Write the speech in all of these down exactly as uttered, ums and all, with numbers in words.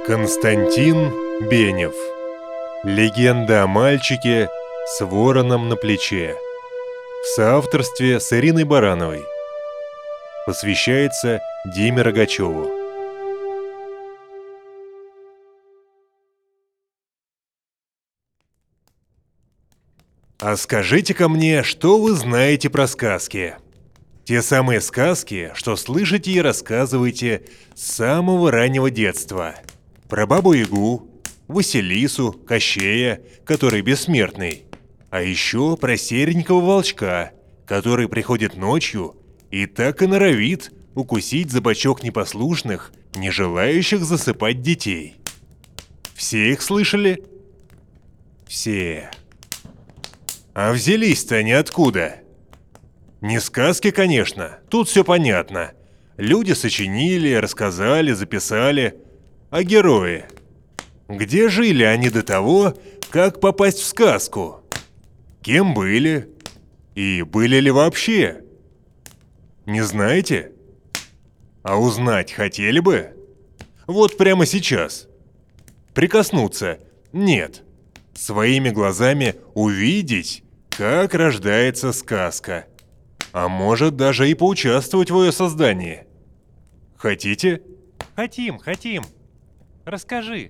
Константин Бенев. Легенда о мальчике с вороном на плече. В соавторстве с Ириной Барановой. Посвящается Диме Рогачеву. А скажите-ка мне, что вы знаете про сказки? Те самые сказки, что слышите и рассказываете с самого раннего детства. Про Бабу-Ягу, Василису, Кощея, который бессмертный. А еще про серенького волчка, который приходит ночью и так и норовит укусить за бочок непослушных, не желающих засыпать детей. Все их слышали? Все. А взялись-то они откуда? Не сказки, конечно, тут все понятно. Люди сочинили, рассказали, записали. А герои? Где жили они до того, как попасть в сказку? Кем были? И были ли вообще? Не знаете? А узнать хотели бы? Вот прямо сейчас. Прикоснуться? Нет. Своими глазами увидеть, как рождается сказка. А может даже и поучаствовать в ее создании. Хотите? Хотим, хотим. Расскажи.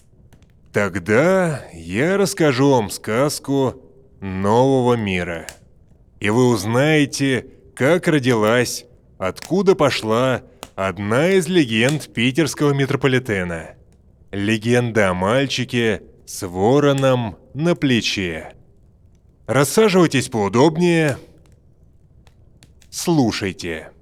Тогда я расскажу вам сказку нового мира. И вы узнаете, как родилась, откуда пошла одна из легенд питерского метрополитена. Легенда о мальчике с вороном на плече. Рассаживайтесь поудобнее. Слушайте.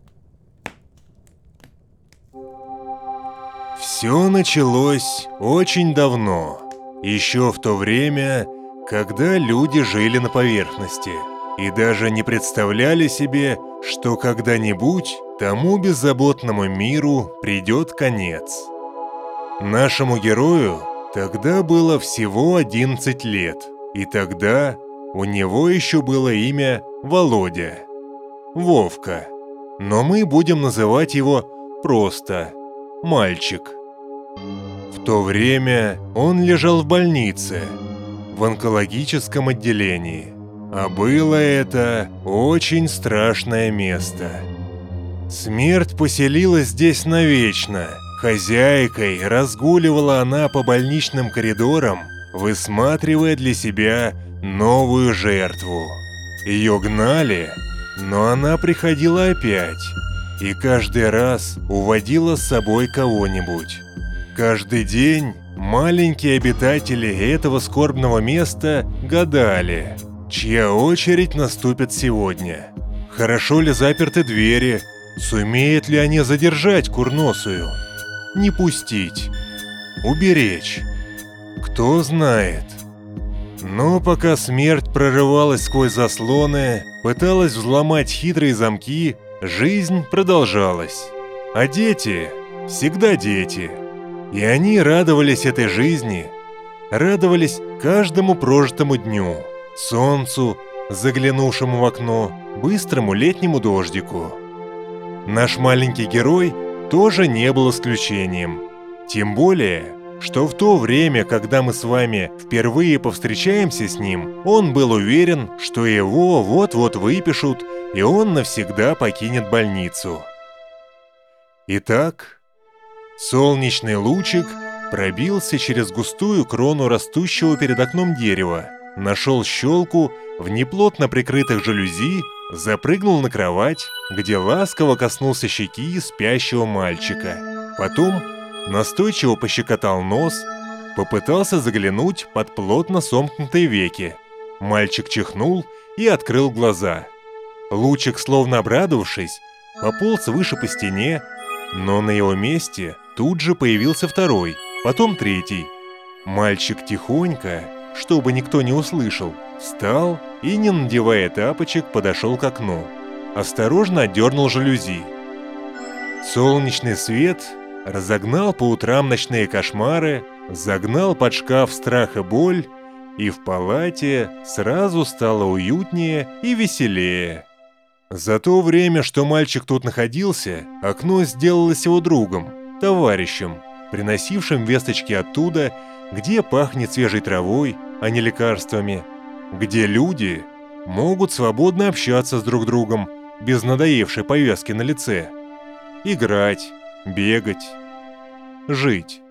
Все началось очень давно, еще в то время, когда люди жили на поверхности и даже не представляли себе, что когда-нибудь тому беззаботному миру придет конец. Нашему герою тогда было всего одиннадцать лет, и тогда у него еще было имя Володя, Вовка, но мы будем называть его просто «Мальчик». В то время он лежал в больнице, в онкологическом отделении, а было это очень страшное место. Смерть поселилась здесь навечно. Хозяйкой разгуливала она по больничным коридорам, высматривая для себя новую жертву. Ее гнали, но она приходила опять, и каждый раз уводила с собой кого-нибудь. Каждый день маленькие обитатели этого скорбного места гадали, чья очередь наступит сегодня. Хорошо ли заперты двери, сумеют ли они задержать курносую, не пустить, уберечь. Кто знает. Но пока смерть прорывалась сквозь заслоны, пыталась взломать хитрые замки, жизнь продолжалась. А дети всегда дети. И они радовались этой жизни, радовались каждому прожитому дню, солнцу, заглянувшему в окно, быстрому летнему дождику. Наш маленький герой тоже не был исключением. Тем более, что в то время, когда мы с вами впервые повстречаемся с ним, он был уверен, что его вот-вот выпишут, и он навсегда покинет больницу. Итак, солнечный лучик пробился через густую крону растущего перед окном дерева, нашел щелку в неплотно прикрытых жалюзи, запрыгнул на кровать, где ласково коснулся щеки спящего мальчика. Потом настойчиво пощекотал нос, попытался заглянуть под плотно сомкнутые веки. Мальчик чихнул и открыл глаза. Лучик, словно обрадовавшись, пополз выше по стене, но на его месте тут же появился второй, потом третий. Мальчик тихонько, чтобы никто не услышал, встал и, не надевая тапочек, подошел к окну. Осторожно отдернул жалюзи. Солнечный свет разогнал по утрам ночные кошмары, загнал под шкаф страх и боль, и в палате сразу стало уютнее и веселее. За то время, что мальчик тут находился, окно сделалось его другом, товарищем, приносившим весточки оттуда, где пахнет свежей травой, а не лекарствами, где люди могут свободно общаться с друг другом без надоевшей повязки на лице, играть, бегать, жить.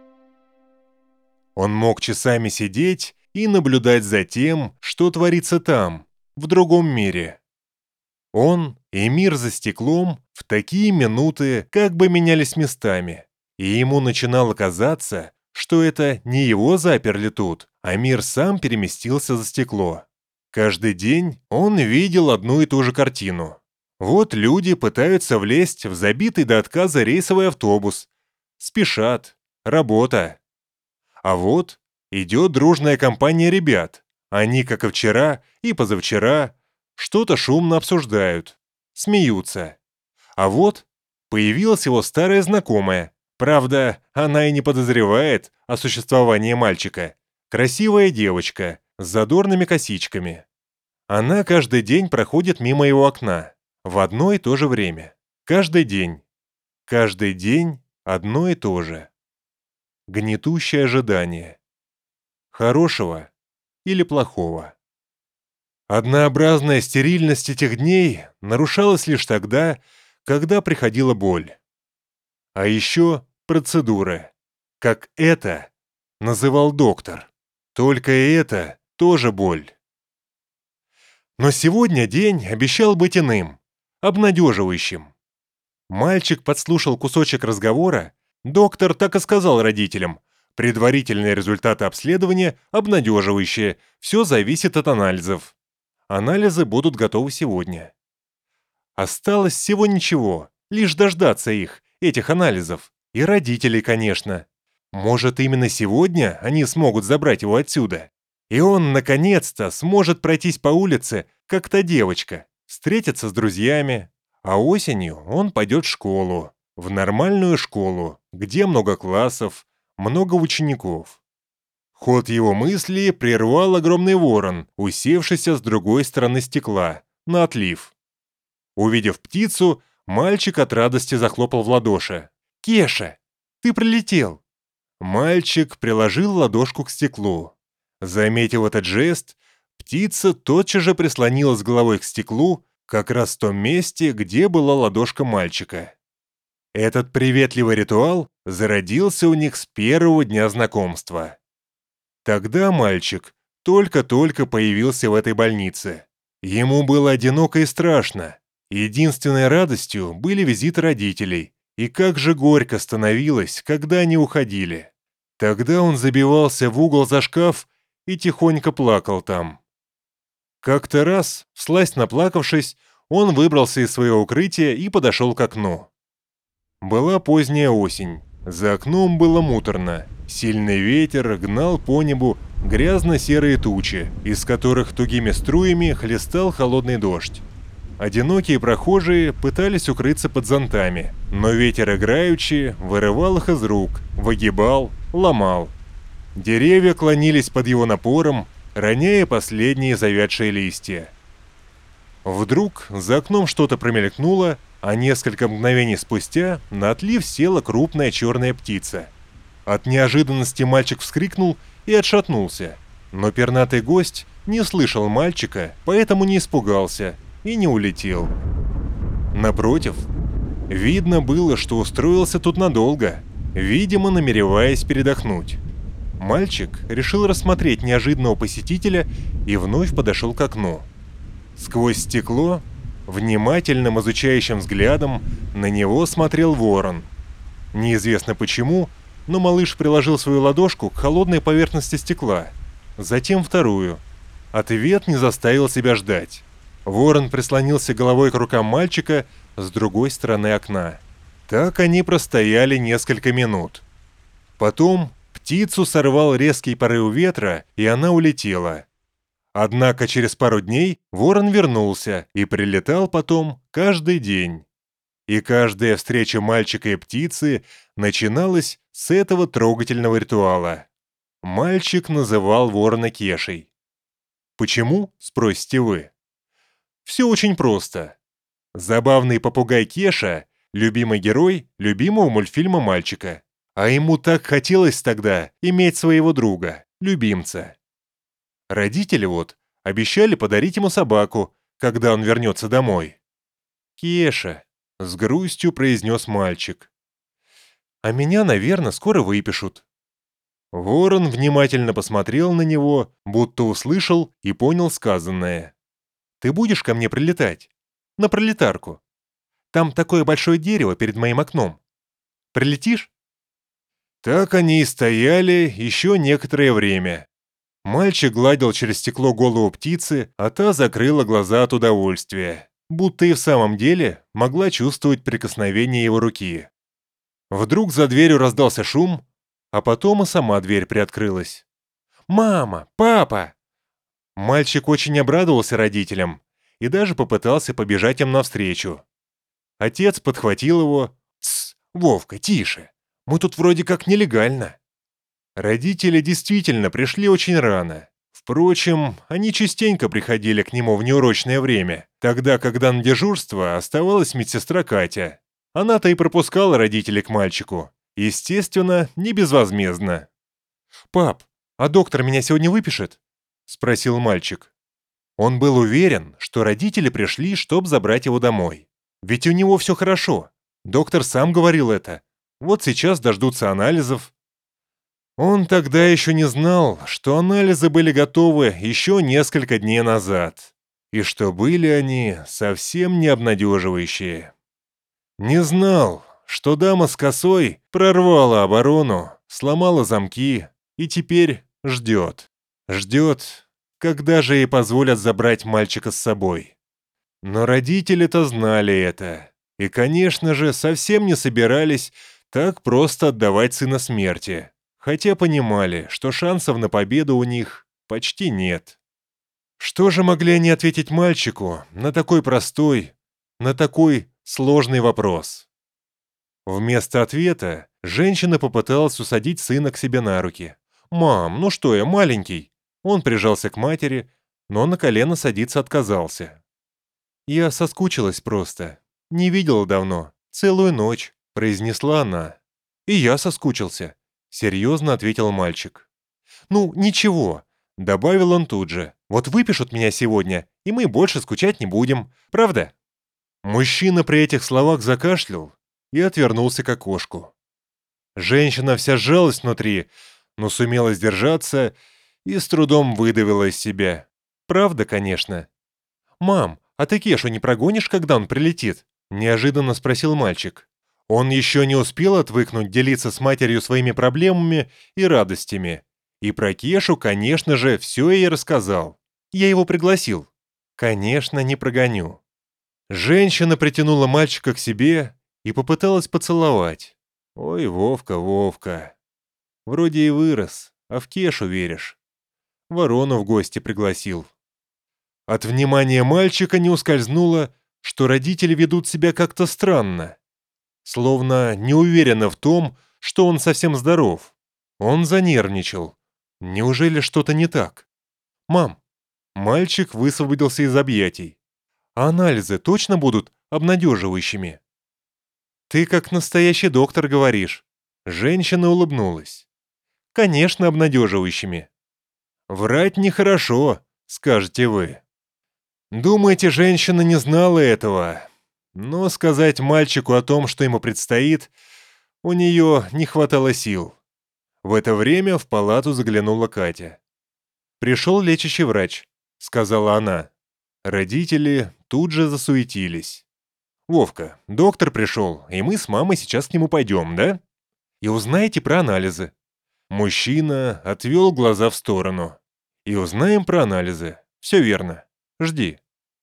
Он мог часами сидеть и наблюдать за тем, что творится там, в другом мире. Он и мир за стеклом в такие минуты как бы менялись местами, и ему начинало казаться, что это не его заперли тут, а мир сам переместился за стекло. Каждый день он видел одну и ту же картину. Вот люди пытаются влезть в забитый до отказа рейсовый автобус. Спешат. Работа. А вот идет дружная компания ребят. Они, как и вчера и позавчера, что-то шумно обсуждают, смеются. А вот появилась его старая знакомая. Правда, она и не подозревает о существовании мальчика. Красивая девочка с задорными косичками. Она каждый день проходит мимо его окна. В одно и то же время. Каждый день. Каждый день одно и то же. Гнетущее ожидание. Хорошего или плохого. Однообразная стерильность этих дней нарушалась лишь тогда, когда приходила боль. А еще процедуры. Как это называл доктор. Только и это тоже боль. Но сегодня день обещал быть иным, обнадеживающим. Мальчик подслушал кусочек разговора. Доктор так и сказал родителям. Предварительные результаты обследования обнадеживающие. Все зависит от анализов. Анализы будут готовы сегодня. Осталось всего ничего, лишь дождаться их, этих анализов. И родителей, конечно. Может, именно сегодня они смогут забрать его отсюда. И он, наконец-то, сможет пройтись по улице, как та девочка, встретиться с друзьями. А осенью он пойдет в школу, в нормальную школу, где много классов, много учеников. Ход его мысли прервал огромный ворон, усевшийся с другой стороны стекла, на отлив. Увидев птицу, мальчик от радости захлопал в ладоши. «Кеша, ты прилетел!» Мальчик приложил ладошку к стеклу. Заметив этот жест, птица тотчас же прислонилась головой к стеклу, как раз в том месте, где была ладошка мальчика. Этот приветливый ритуал зародился у них с первого дня знакомства. Тогда мальчик только-только появился в этой больнице. Ему было одиноко и страшно. Единственной радостью были визиты родителей. И как же горько становилось, когда они уходили. Тогда он забивался в угол за шкаф и тихонько плакал там. Как-то раз, всласть наплакавшись, он выбрался из своего укрытия и подошел к окну. Была поздняя осень. За окном было муторно. Сильный ветер гнал по небу грязно-серые тучи, из которых тугими струями хлестал холодный дождь. Одинокие прохожие пытались укрыться под зонтами, но ветер играючи вырывал их из рук, выгибал, ломал. Деревья клонились под его напором, роняя последние завядшие листья. Вдруг за окном что-то промелькнуло, а несколько мгновений спустя на отлив села крупная черная птица. От неожиданности мальчик вскрикнул и отшатнулся, но пернатый гость не слышал мальчика, поэтому не испугался и не улетел. Напротив, видно было, что устроился тут надолго, видимо, намереваясь передохнуть. Мальчик решил рассмотреть неожиданного посетителя и вновь подошел к окну. Сквозь стекло, внимательным изучающим взглядом, на него смотрел ворон. Неизвестно почему, но малыш приложил свою ладошку к холодной поверхности стекла, затем вторую. Ответ не заставил себя ждать. Ворон прислонился головой к рукам мальчика с другой стороны окна. Так они простояли несколько минут. Потом птицу сорвал резкий порыв ветра, и она улетела. Однако через пару дней ворон вернулся и прилетал потом каждый день. И каждая встреча мальчика и птицы начиналась с этого трогательного ритуала. Мальчик называл ворона Кешей. Почему, спросите вы? Все очень просто. Забавный попугай Кеша – любимый герой любимого мультфильма мальчика. А ему так хотелось тогда иметь своего друга, любимца. Родители вот обещали подарить ему собаку, когда он вернется домой. «Кеша», — с грустью произнес мальчик. «А меня, наверное, скоро выпишут». Ворон внимательно посмотрел на него, будто услышал и понял сказанное. «Ты будешь ко мне прилетать? На пролетарку. Там такое большое дерево перед моим окном. Прилетишь?» Так они и стояли еще некоторое время. Мальчик гладил через стекло голову птицы, а та закрыла глаза от удовольствия, будто и в самом деле могла чувствовать прикосновение его руки. Вдруг за дверью раздался шум, а потом и сама дверь приоткрылась. «Мама! Папа!» Мальчик очень обрадовался родителям и даже попытался побежать им навстречу. Отец подхватил его. «Тсс, Вовка, тише! Мы тут вроде как нелегально». Родители действительно пришли очень рано. Впрочем, они частенько приходили к нему в неурочное время, тогда, когда на дежурство оставалась медсестра Катя. Она-то и пропускала родителей к мальчику. Естественно, не безвозмездно. «Пап, а доктор меня сегодня выпишет?» — спросил мальчик. Он был уверен, что родители пришли, чтобы забрать его домой. Ведь у него все хорошо. Доктор сам говорил это. Вот сейчас дождутся анализов. Он тогда еще не знал, что анализы были готовы еще несколько дней назад, и что были они совсем не обнадеживающие. Не знал, что дама с косой прорвала оборону, сломала замки и теперь ждет. Ждет, когда же ей позволят забрать мальчика с собой. Но родители-то знали это, и, конечно же, совсем не собирались так просто отдавать сына смерти, хотя понимали, что шансов на победу у них почти нет. Что же могли они ответить мальчику на такой простой, на такой сложный вопрос? Вместо ответа женщина попыталась усадить сына к себе на руки. «Мам, ну что я, маленький?» Он прижался к матери, но на колено садиться отказался. «Я соскучилась просто. Не видела давно. Целую ночь», — произнесла она. «И я соскучился», — серьезно ответил мальчик. «Ну, ничего», — добавил он тут же. «Вот выпишут меня сегодня, и мы больше скучать не будем. Правда?» Мужчина при этих словах закашлял и отвернулся к окошку. Женщина вся сжалась внутри, но сумела сдержаться и с трудом выдавила из себя. «Правда, конечно». «Мам, а ты Кешу не прогонишь, когда он прилетит?» — неожиданно спросил мальчик. Он еще не успел отвыкнуть делиться с матерью своими проблемами и радостями. И про Кешу, конечно же, все ей рассказал. Я его пригласил. «Конечно, не прогоню». Женщина притянула мальчика к себе и попыталась поцеловать. «Ой, Вовка, Вовка. Вроде и вырос, а в Кешу веришь. Ворону в гости пригласил». От внимания мальчика не ускользнуло, что родители ведут себя как-то странно. Словно не уверены в том, что он совсем здоров. Он занервничал. Неужели что-то не так? «Мам!» Мальчик высвободился из объятий. «А анализы точно будут обнадеживающими?» «Ты как настоящий доктор говоришь». Женщина улыбнулась. «Конечно, обнадеживающими». «Врать нехорошо», скажете вы. Думаете, женщина не знала этого? Но сказать мальчику о том, что ему предстоит, у нее не хватало сил. В это время в палату заглянула Катя. «Пришел лечащий врач», — сказала она. Родители тут же засуетились. «Вовка, доктор пришел, и мы с мамой сейчас к нему пойдем, да? И узнаете про анализы». Мужчина отвел глаза в сторону. «И узнаем про анализы. Все верно. Жди».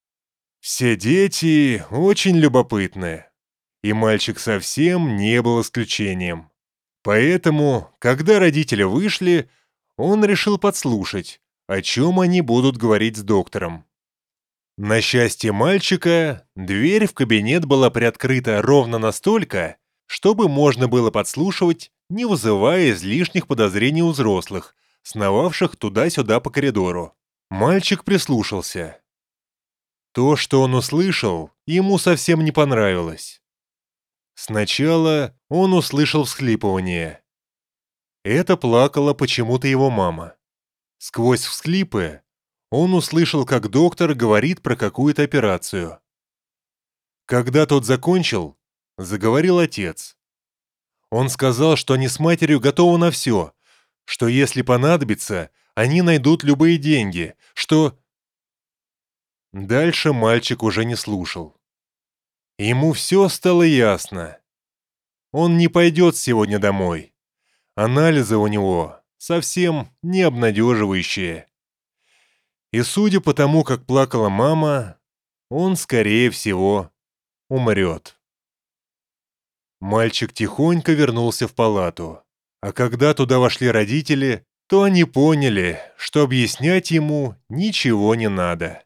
Все дети очень любопытны, и мальчик совсем не был исключением. Поэтому, когда родители вышли, он решил подслушать, о чем они будут говорить с доктором. На счастье мальчика, дверь в кабинет была приоткрыта ровно настолько, чтобы можно было подслушивать, не вызывая излишних подозрений у взрослых, сновавших туда-сюда по коридору. Мальчик прислушался. То, что он услышал, ему совсем не понравилось. Сначала он услышал всхлипывание, Это плакала почему-то его мама. Сквозь всхлипы он услышал, как доктор говорит про какую-то операцию. Когда тот закончил, заговорил отец. Он сказал, что они с матерью готовы на все, что если понадобится, они найдут любые деньги, что... Дальше мальчик уже не слушал. Ему все стало ясно. Он не пойдет сегодня домой. Анализы у него совсем не обнадеживающие. И судя по тому, как плакала мама, он, скорее всего, умрет. Мальчик тихонько вернулся в палату, а когда туда вошли родители, то они поняли, что объяснять ему ничего не надо.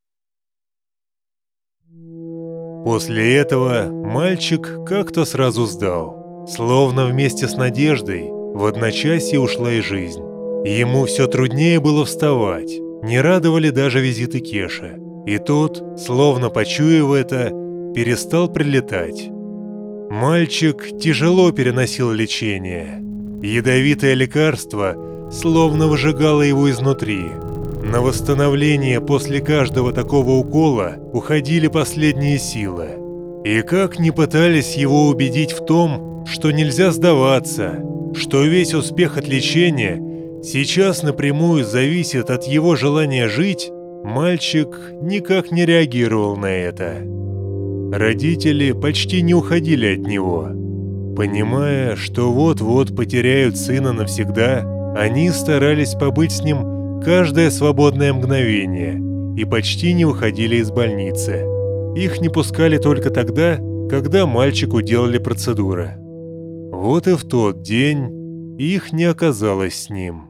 После этого мальчик как-то сразу сдал, словно вместе с надеждой в одночасье ушла и жизнь. Ему все труднее было вставать, не радовали даже визиты Кеши, и тот, словно почуяв это, перестал прилетать. Мальчик тяжело переносил лечение. Ядовитое лекарство словно выжигало его изнутри. На восстановление после каждого такого укола уходили последние силы. И как ни пытались его убедить в том, что нельзя сдаваться, что весь успех от лечения сейчас напрямую зависит от его желания жить, мальчик никак не реагировал на это. Родители почти не уходили от него. Понимая, что вот-вот потеряют сына навсегда, они старались побыть с ним каждое свободное мгновение и почти не уходили из больницы. Их не пускали только тогда, когда мальчику делали процедуры. Вот и в тот день их не оказалось с ним.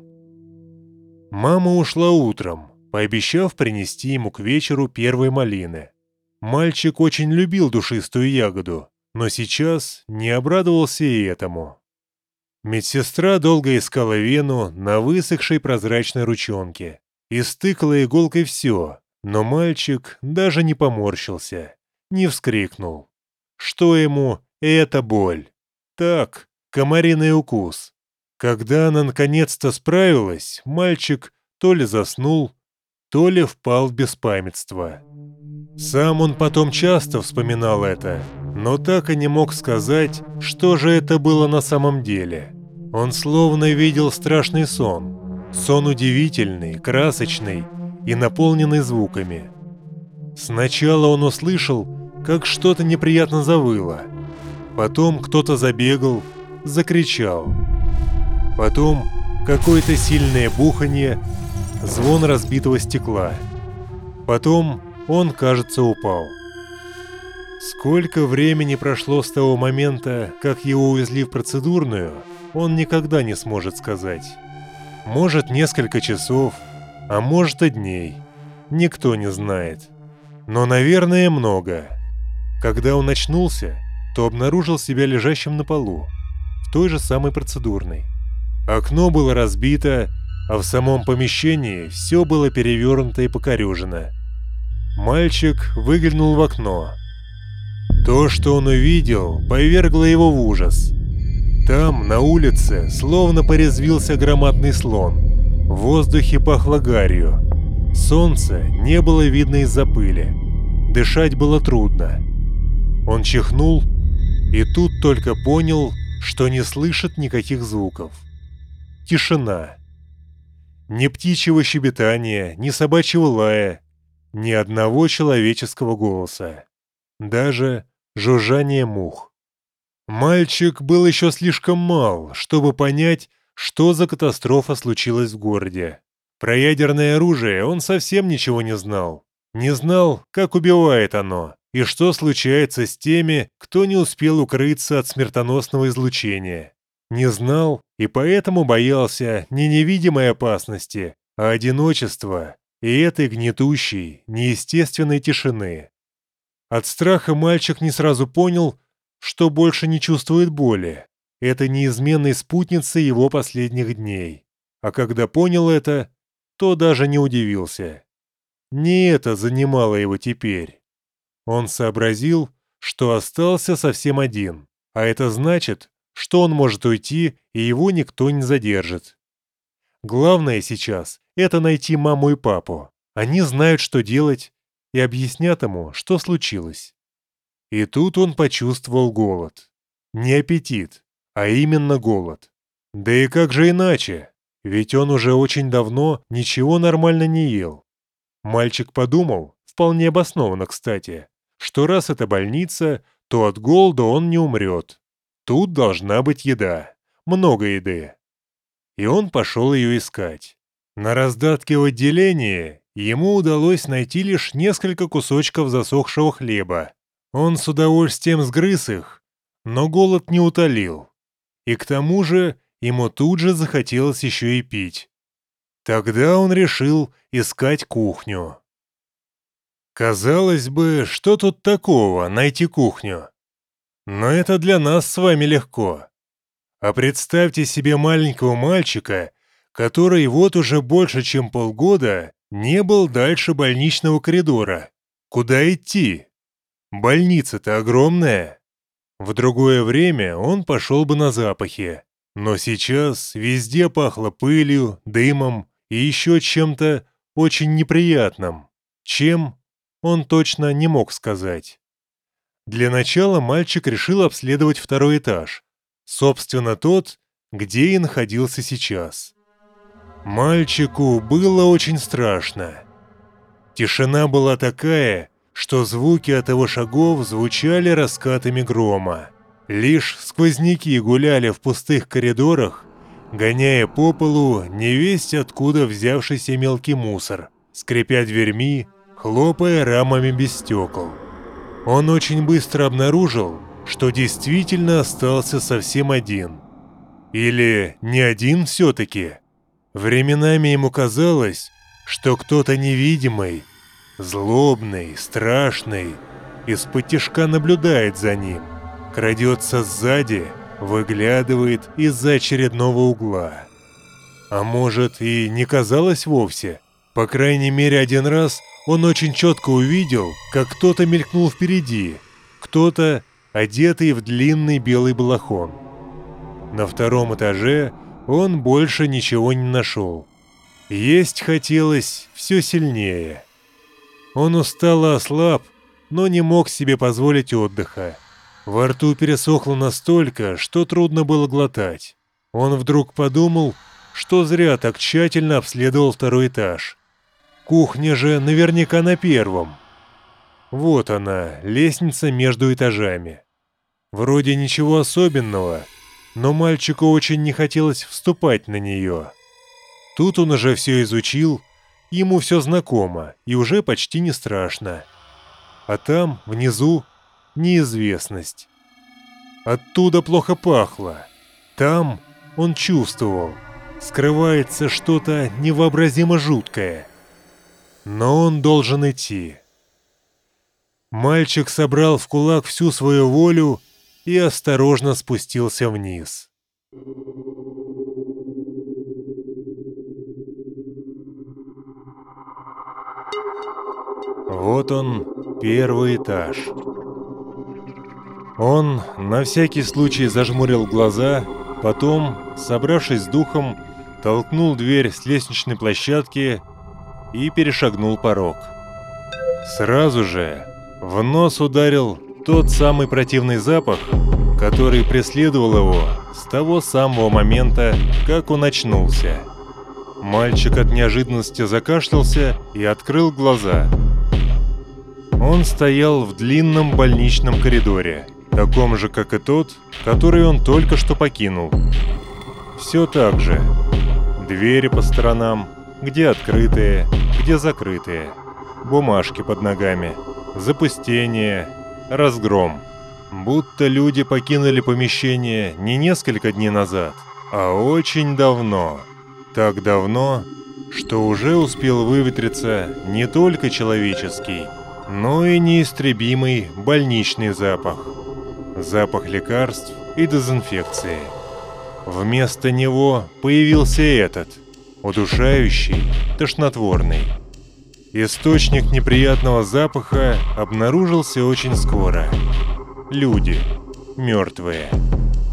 Мама ушла утром, пообещав принести ему к вечеру первой малины. Мальчик очень любил душистую ягоду, но сейчас не обрадовался и этому. Медсестра долго искала вену на высохшей прозрачной ручонке и стыкала иголкой все, но мальчик даже не поморщился, не вскрикнул. Что ему эта боль? Так, комариный укус. Когда она наконец-то справилась, мальчик то ли заснул, то ли впал в беспамятство. Сам он потом часто вспоминал это, но так и не мог сказать, что же это было на самом деле. Он словно видел страшный сон. Сон удивительный, красочный и наполненный звуками. Сначала он услышал, как что-то неприятно завыло. Потом кто-то забегал, закричал. Потом какое-то сильное буханье, звон разбитого стекла. Потом он, кажется, упал. Сколько времени прошло с того момента, как его увезли в процедурную, он никогда не сможет сказать. Может, несколько часов, а может и дней. Никто не знает. Но, наверное, много. Когда он очнулся, то обнаружил себя лежащим на полу, в той же самой процедурной. Окно было разбито, а в самом помещении все было перевернуто и покорежено. Мальчик выглянул в окно. То, что он увидел, повергло его в ужас. Там, на улице, словно порезвился громадный слон. В воздухе пахло гарью. Солнца не было видно из-за пыли. Дышать было трудно. Он чихнул и тут только понял, что не слышит никаких звуков. Тишина. Ни птичьего щебетания, ни собачьего лая, ни одного человеческого голоса. Даже жужжание мух. Мальчик был еще слишком мал, чтобы понять, что за катастрофа случилась в городе. Про ядерное оружие он совсем ничего не знал. Не знал, как убивает оно, и что случается с теми, кто не успел укрыться от смертоносного излучения. Не знал и поэтому боялся не невидимой опасности, а одиночества и этой гнетущей, неестественной тишины. От страха мальчик не сразу понял, что больше не чувствует боли. Это неизменной спутница его последних дней. А когда понял это, то даже не удивился. Не это занимало его теперь. Он сообразил, что остался совсем один, а это значит, что он может уйти, и его никто не задержит. Главное сейчас – это найти маму и папу. Они знают, что делать, и объяснят ему, что случилось. И тут он почувствовал голод. Не аппетит, а именно голод. Да и как же иначе? Ведь он уже очень давно ничего нормально не ел. Мальчик подумал, вполне обоснованно, кстати, что раз это больница, то от голода он не умрет. Тут должна быть еда, много еды. И он пошел ее искать. На раздатке в отделении ему удалось найти лишь несколько кусочков засохшего хлеба. Он с удовольствием сгрыз их, но голод не утолил. И к тому же ему тут же захотелось еще и пить. Тогда он решил искать кухню. Казалось бы, что тут такого найти кухню? Но это для нас с вами легко. А представьте себе маленького мальчика, который вот уже больше чем полгода не был дальше больничного коридора. Куда идти? Больница-то огромная. В другое время он пошел бы на запахи. Но сейчас везде пахло пылью, дымом и еще чем-то очень неприятным. Чем, он точно не мог сказать. Для начала мальчик решил обследовать второй этаж. Собственно, тот, где и находился сейчас. Мальчику было очень страшно. Тишина была такая, что звуки от его шагов звучали раскатами грома. Лишь сквозняки гуляли в пустых коридорах, гоняя по полу невесть откуда взявшийся мелкий мусор, скрипя дверьми, хлопая рамами без стекол. Он очень быстро обнаружил, что действительно остался совсем один. Или не один все-таки. Временами ему казалось, что кто-то невидимый, злобный, страшный, из-под тишка наблюдает за ним, крадется сзади, выглядывает из-за очередного угла. А может, и не казалось вовсе. По крайней мере, один раз он очень четко увидел, как кто-то мелькнул впереди, кто-то, одетый в длинный белый балахон. На втором этаже он больше ничего не нашел. Есть хотелось все сильнее. Он устал и ослаб, но не мог себе позволить отдыха. Во рту пересохло настолько, что трудно было глотать. Он вдруг подумал, что зря так тщательно обследовал второй этаж. Кухня же наверняка на первом. Вот она, лестница между этажами. Вроде ничего особенного, но мальчику очень не хотелось вступать на нее. Тут он уже все изучил, ему все знакомо и уже почти не страшно. А там, внизу, неизвестность. Оттуда плохо пахло. Там, он чувствовал, скрывается что-то невообразимо жуткое. Но он должен идти. Мальчик собрал в кулак всю свою волю и осторожно спустился вниз. Вот он, первый этаж. Он на всякий случай зажмурил глаза, потом, собравшись с духом, толкнул дверь с лестничной площадки и перешагнул порог. Сразу же в нос ударил тот самый противный запах, который преследовал его с того самого момента, как он очнулся. Мальчик от неожиданности закашлялся и открыл глаза. Он стоял в длинном больничном коридоре, таком же, как и тот, который он только что покинул. Все так же. Двери по сторонам, где открытые, где закрытые. Бумажки под ногами. Запустение. Разгром. Будто люди покинули помещение не несколько дней назад, а очень давно. Так давно, что уже успел выветриться не только человеческий, но и неистребимый больничный запах. Запах лекарств и дезинфекции. Вместо него появился этот, удушающий, тошнотворный. Источник неприятного запаха обнаружился очень скоро. Люди. Мертвые.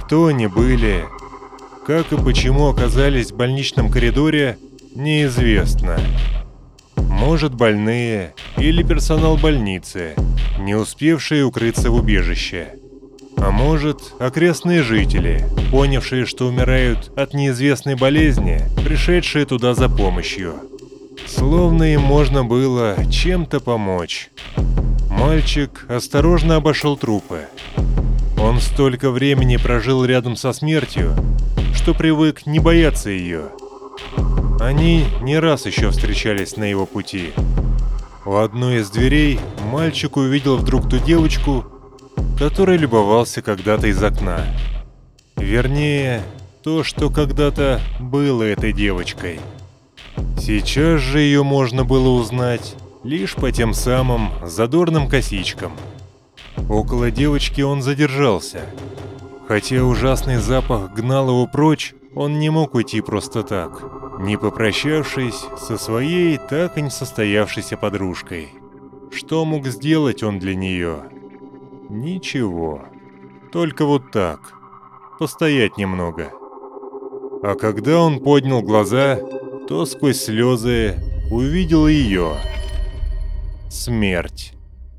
Кто они были, как и почему оказались в больничном коридоре, неизвестно. Может, больные или персонал больницы, не успевшие укрыться в убежище. А может, окрестные жители, понявшие, что умирают от неизвестной болезни, пришедшие туда за помощью. Словно им можно было чем-то помочь. Мальчик осторожно обошел трупы. Он столько времени прожил рядом со смертью, что привык не бояться ее. Они не раз еще встречались на его пути. У одной из дверей мальчик увидел вдруг ту девочку, которой любовался когда-то из окна. Вернее, то, что когда-то было этой девочкой. Сейчас же ее можно было узнать лишь по тем самым задорным косичкам. Около девочки он задержался. Хотя ужасный запах гнал его прочь, он не мог уйти просто так, не попрощавшись со своей так и не состоявшейся подружкой. Что мог сделать он для нее? Ничего. Только вот так. Постоять немного. А когда он поднял глаза, то сквозь слезы увидел ее. Смерть.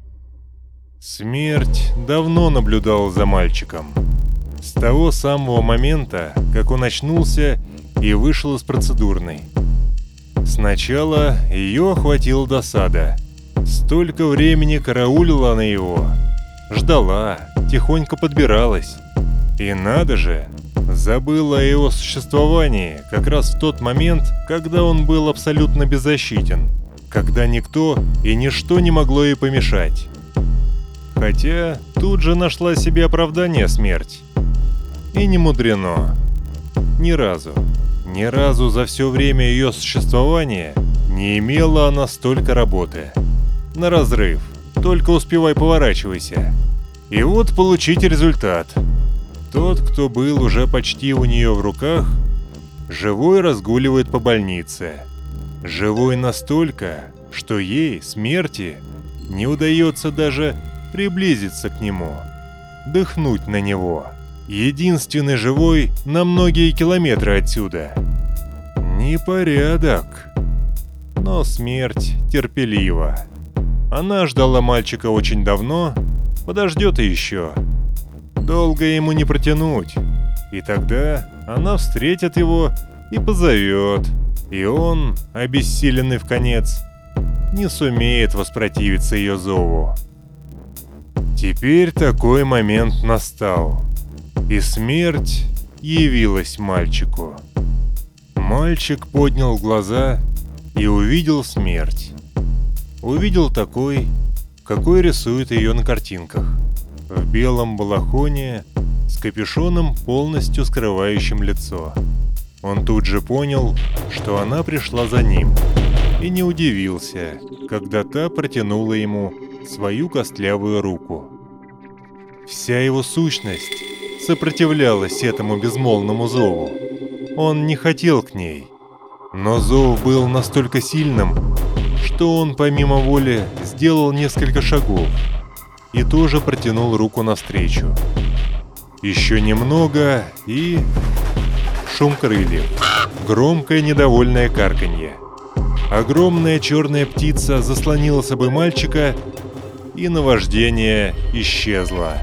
Смерть давно наблюдала за мальчиком. С того самого момента, как он очнулся и вышел из процедурной. Сначала ее охватила досада. Столько времени караулила она его. Ждала, тихонько подбиралась. И надо же, забыла о его существовании как раз в тот момент, когда он был абсолютно беззащитен. Когда никто и ничто не могло ей помешать. Хотя тут же нашла себе оправдание смерть. И не мудрено. Ни разу, ни разу за все время ее существования не имела она столько работы. На разрыв, только успевай поворачивайся. И вот получите результат. Тот, кто был уже почти у нее в руках, живой разгуливает по больнице. Живой настолько, что ей, смерти, не удается даже приблизиться к нему, дыхнуть на него. Единственный живой на многие километры отсюда. Непорядок. Но смерть терпелива. Она ждала мальчика очень давно, подождет и еще. Долго ему не протянуть. И тогда она встретит его и позовет. И он, обессиленный вконец, не сумеет воспротивиться ее зову. Теперь такой момент настал. И смерть явилась мальчику. Мальчик поднял глаза и увидел смерть. Увидел такой, какой рисуют ее на картинках. В белом балахоне, с капюшоном, полностью скрывающим лицо. Он тут же понял, что она пришла за ним, и не удивился, когда та протянула ему свою костлявую руку. Вся его сущность сопротивлялась этому безмолвному зову. Он не хотел к ней, но зов был настолько сильным, что он помимо воли сделал несколько шагов и тоже протянул руку навстречу. Еще немного и... шум крыльев, громкое недовольное карканье. Огромная черная птица заслонила собой мальчика, и наваждение исчезло.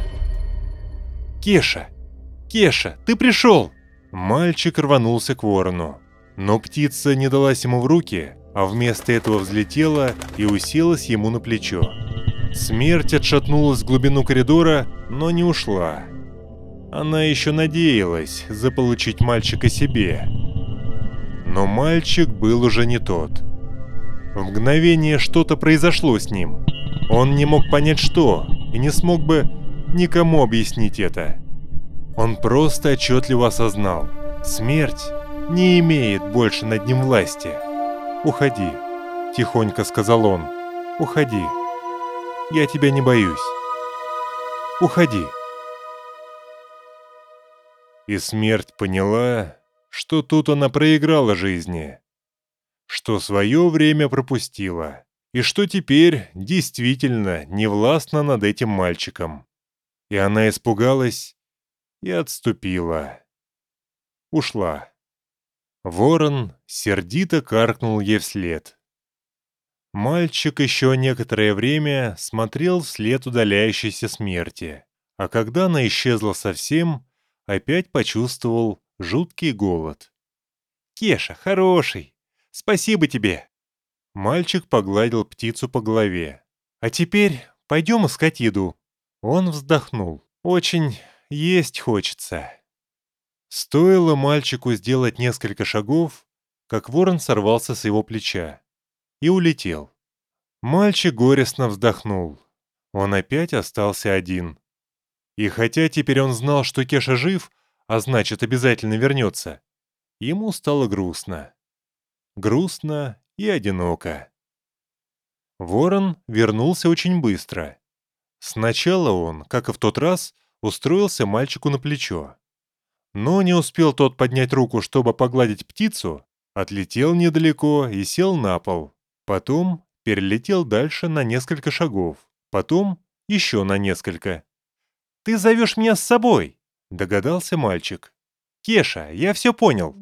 «Кеша! Кеша, ты пришел!» Мальчик рванулся к ворону, но птица не далась ему в руки, а вместо этого взлетела и уселась ему на плечо. Смерть отшатнулась в глубину коридора, но не ушла. Она еще надеялась заполучить мальчика себе. Но мальчик был уже не тот. В мгновение что-то произошло с ним. Он не мог понять что, и не смог бы никому объяснить это. Он просто отчетливо осознал: смерть не имеет больше над ним власти. «Уходи», — тихонько сказал он. «Уходи. Я тебя не боюсь. Уходи». И смерть поняла, что тут она проиграла жизни, что свое время пропустила, и что теперь действительно не властна над этим мальчиком. И она испугалась и отступила. Ушла. Ворон сердито каркнул ей вслед. Мальчик еще некоторое время смотрел вслед удаляющейся смерти, а когда она исчезла совсем, опять почувствовал жуткий голод. «Кеша, хороший! Спасибо тебе!» Мальчик погладил птицу по голове. «А теперь пойдем искать еду». Он вздохнул. «Очень есть хочется». Стоило мальчику сделать несколько шагов, как ворон сорвался с его плеча и улетел. Мальчик горестно вздохнул. Он опять остался один. И хотя теперь он знал, что Кеша жив, а значит, обязательно вернется, ему стало грустно. Грустно и одиноко. Ворон вернулся очень быстро. Сначала он, как и в тот раз, устроился мальчику на плечо. Но не успел тот поднять руку, чтобы погладить птицу, отлетел недалеко и сел на пол. Потом перелетел дальше на несколько шагов. Потом еще на несколько. «Ты зовешь меня с собой!» — догадался мальчик. «Кеша, я все понял!»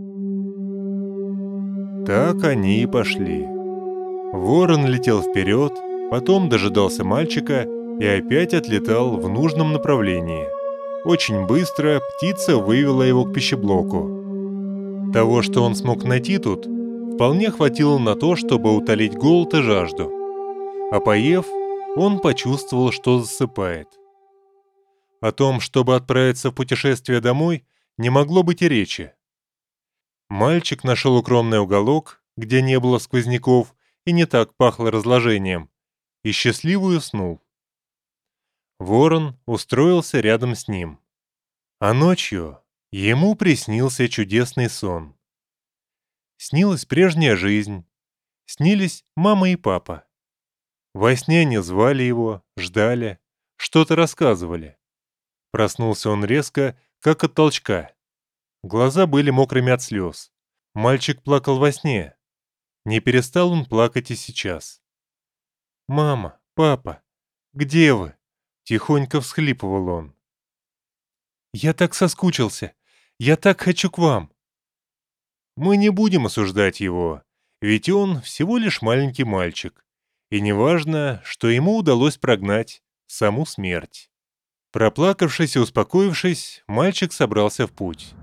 Так они и пошли. Ворон летел вперед, потом дожидался мальчика и опять отлетал в нужном направлении. Очень быстро птица вывела его к пищеблоку. Того, что он смог найти тут, вполне хватило на то, чтобы утолить голод и жажду. А поев, он почувствовал, что засыпает. О том, чтобы отправиться в путешествие домой, не могло быть и речи. Мальчик нашел укромный уголок, где не было сквозняков и не так пахло разложением, и счастливо уснул. Ворон устроился рядом с ним. А ночью ему приснился чудесный сон. Снилась прежняя жизнь, снились мама и папа. Во сне они звали его, ждали, что-то рассказывали. Проснулся он резко, как от толчка. Глаза были мокрыми от слез. Мальчик плакал во сне. Не перестал он плакать и сейчас. «Мама, папа, где вы?» — тихонько всхлипывал он. «Я так соскучился. Я так хочу к вам». Мы не будем осуждать его, ведь он всего лишь маленький мальчик. И неважно, что ему удалось прогнать саму смерть. Проплакавшись и успокоившись, мальчик собрался в путь.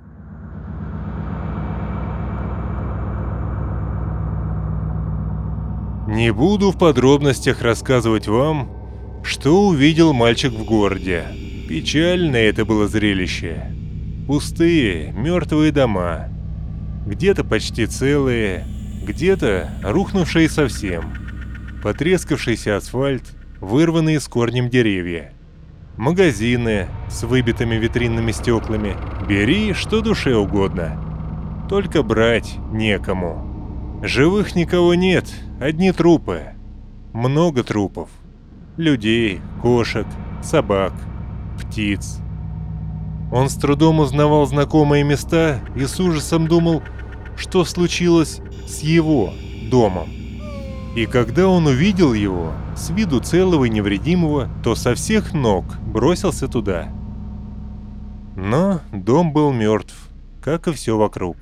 Не буду в подробностях рассказывать вам, что увидел мальчик в городе. Печальное это было зрелище. Пустые, мертвые дома. Где-то почти целые, где-то рухнувшие совсем. Потрескавшийся асфальт, вырванные с корнем деревья. Магазины с выбитыми витринными стеклами. Бери, что душе угодно. Только брать некому. Живых никого нет, одни трупы. Много трупов. Людей, кошек, собак, птиц. Он с трудом узнавал знакомые места и с ужасом думал, что случилось с его домом. И когда он увидел его, с виду целого и невредимого, то со всех ног бросился туда. Но дом был мертв, как и все вокруг.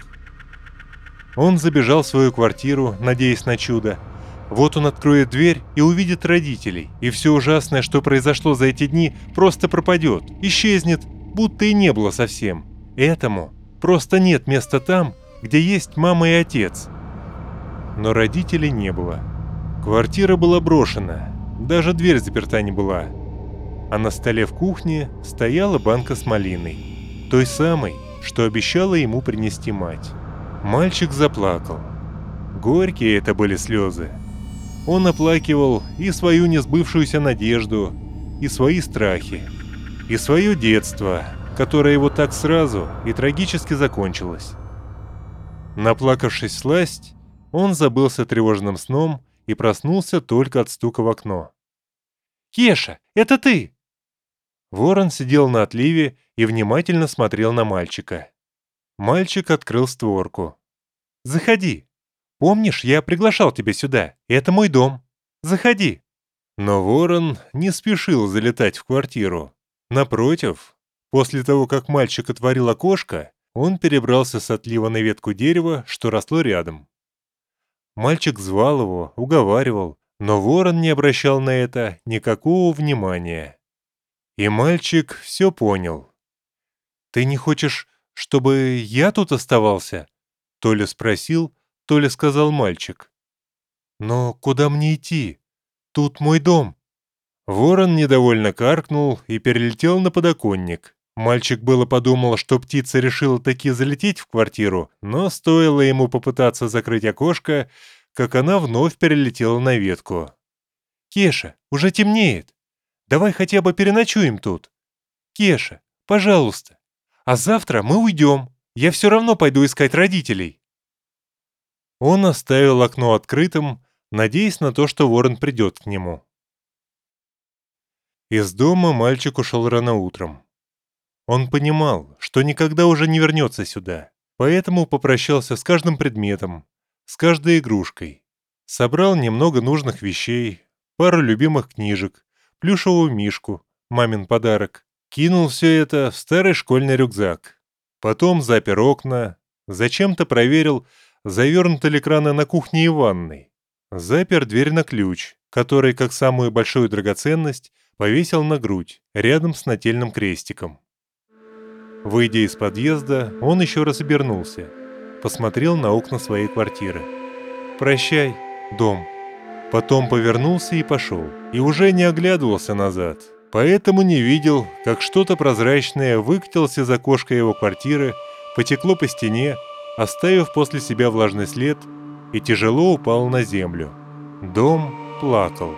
Он забежал в свою квартиру, надеясь на чудо. Вот он откроет дверь и увидит родителей, и все ужасное, что произошло за эти дни, просто пропадет, исчезнет, будто и не было совсем. Этому просто нет места там, где есть мама и отец. Но родителей не было. Квартира была брошена, даже дверь заперта не была. А на столе в кухне стояла банка с малиной, той самой, что обещала ему принести мать. Мальчик заплакал. Горькие это были слезы. Он оплакивал и свою несбывшуюся надежду, и свои страхи, и свое детство, которое его так сразу и трагически закончилось. Наплакавшись всласть, он забылся тревожным сном и проснулся только от стука в окно. «Кеша, это ты!» Ворон сидел на отливе и внимательно смотрел на мальчика. Мальчик открыл створку. «Заходи. Помнишь, я приглашал тебя сюда. Это мой дом. Заходи». Но ворон не спешил залетать в квартиру. Напротив, После того, как мальчик отворил окошко, он перебрался с отлива на ветку дерева, что росло рядом. Мальчик звал его, уговаривал, но ворон не обращал на это никакого внимания. И мальчик все понял. «Ты не хочешь, чтобы я тут оставался?» То ли спросил, то ли сказал мальчик. «Но куда мне идти? Тут мой дом». Ворон недовольно каркнул и перелетел на подоконник. Мальчик было подумал, что птица решила таки залететь в квартиру, но стоило ему попытаться закрыть окошко, как она вновь перелетела на ветку. «Кеша, уже темнеет. Давай хотя бы переночуем тут. Кеша, пожалуйста. А завтра мы уйдем. Я все равно пойду искать родителей». Он оставил окно открытым, надеясь на то, что ворон придет к нему. Из дома мальчик ушел рано утром. Он понимал, что никогда уже не вернется сюда, поэтому попрощался с каждым предметом, с каждой игрушкой. Собрал немного нужных вещей, пару любимых книжек, плюшевую мишку, мамин подарок. Кинул все это в старый школьный рюкзак. Потом запер окна, зачем-то проверил, завернуты ли краны на кухне и ванной. Запер дверь на ключ, который, как самую большую драгоценность, повесил на грудь, рядом с нательным крестиком. Выйдя из подъезда, он еще раз обернулся, посмотрел на окна своей квартиры. «Прощай, дом». Потом повернулся и пошел, и уже не оглядывался назад, поэтому не видел, как что-то прозрачное выкатилось из окошка его квартиры, потекло по стене, оставив после себя влажный след, и тяжело упал на землю. Дом плакал.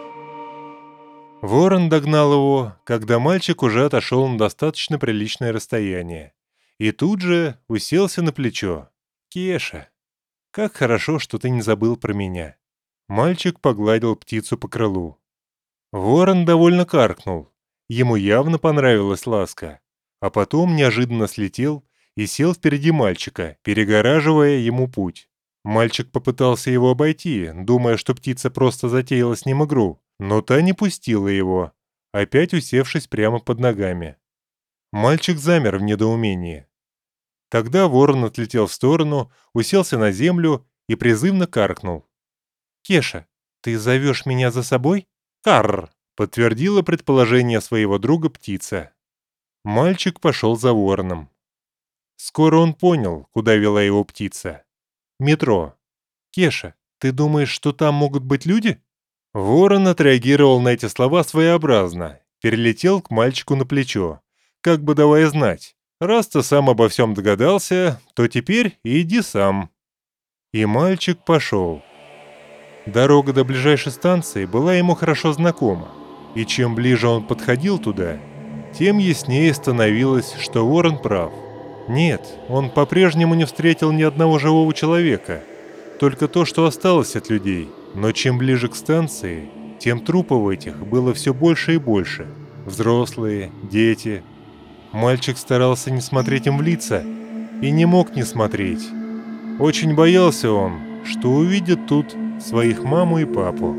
Ворон догнал его, когда мальчик уже отошел на достаточно приличное расстояние, и тут же уселся на плечо. «Кеша, как хорошо, что ты не забыл про меня». Мальчик погладил птицу по крылу. Ворон довольно каркнул. Ему явно понравилась ласка, а потом неожиданно слетел и сел впереди мальчика, перегораживая ему путь. Мальчик попытался его обойти, думая, что птица просто затеяла с ним игру, но та не пустила его, опять усевшись прямо под ногами. Мальчик замер в недоумении. Тогда ворон отлетел в сторону, уселся на землю и призывно каркнул. «Кеша, ты зовешь меня за собой?» «Карр!» — подтвердила предположение своего друга птица. Мальчик пошел за вороном. Скоро он понял, куда вела его птица. Метро. «Кеша, ты думаешь, что там могут быть люди?» Ворон отреагировал на эти слова своеобразно, перелетел к мальчику на плечо, как бы давая знать, раз ты сам обо всем догадался, то теперь иди сам. И мальчик пошел. Дорога до ближайшей станции была ему хорошо знакома, и чем ближе он подходил туда, тем яснее становилось, что ворон прав. Нет, он по-прежнему не встретил ни одного живого человека, только то, что осталось от людей. Но чем ближе к станции, тем трупов этих было все больше и больше. Взрослые, дети. Мальчик старался не смотреть им в лица и не мог не смотреть. Очень боялся он, что увидит тут своих маму и папу.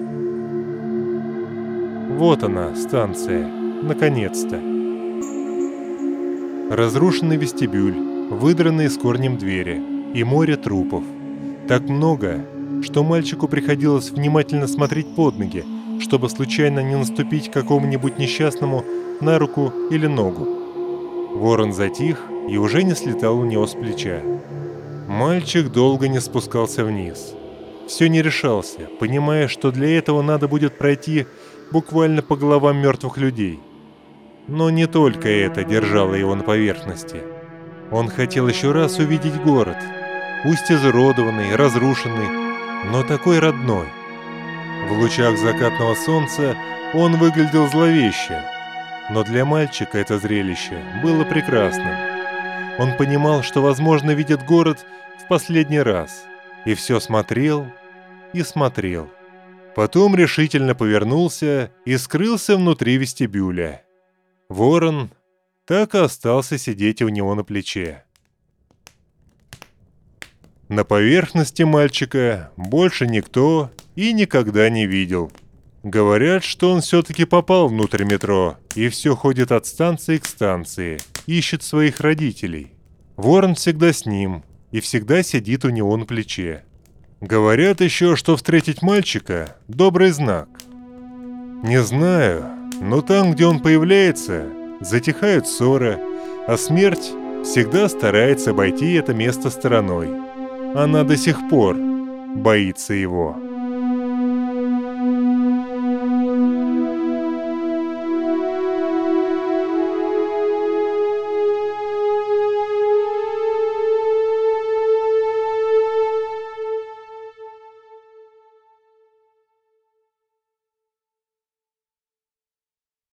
Вот она, станция, наконец-то. Разрушенный вестибюль, выдранные с корнем двери и море трупов. Так много, что мальчику приходилось внимательно смотреть под ноги, чтобы случайно не наступить какому-нибудь несчастному на руку или ногу. Ворон затих и уже не слетал у него с плеча. Мальчик долго не спускался вниз. Все не решался, понимая, что для этого надо будет пройти буквально по головам мертвых людей. Но не только это держало его на поверхности. Он хотел еще раз увидеть город, пусть изуродованный, разрушенный, но такой родной. В лучах закатного солнца он выглядел зловеще, но для мальчика это зрелище было прекрасным. Он понимал, что, возможно, видит город в последний раз, и все смотрел и смотрел. Потом решительно повернулся и скрылся внутри вестибюля. Ворон так и остался сидеть у него на плече. На поверхности мальчика больше никто и никогда не видел. Говорят, что он все-таки попал внутрь метро и все ходит от станции к станции, ищет своих родителей. Ворон всегда с ним и всегда сидит у него на плече. Говорят еще, что встретить мальчика – добрый знак. Не знаю, но там, где он появляется, затихают ссоры, а смерть всегда старается обойти это место стороной. Она до сих пор боится его.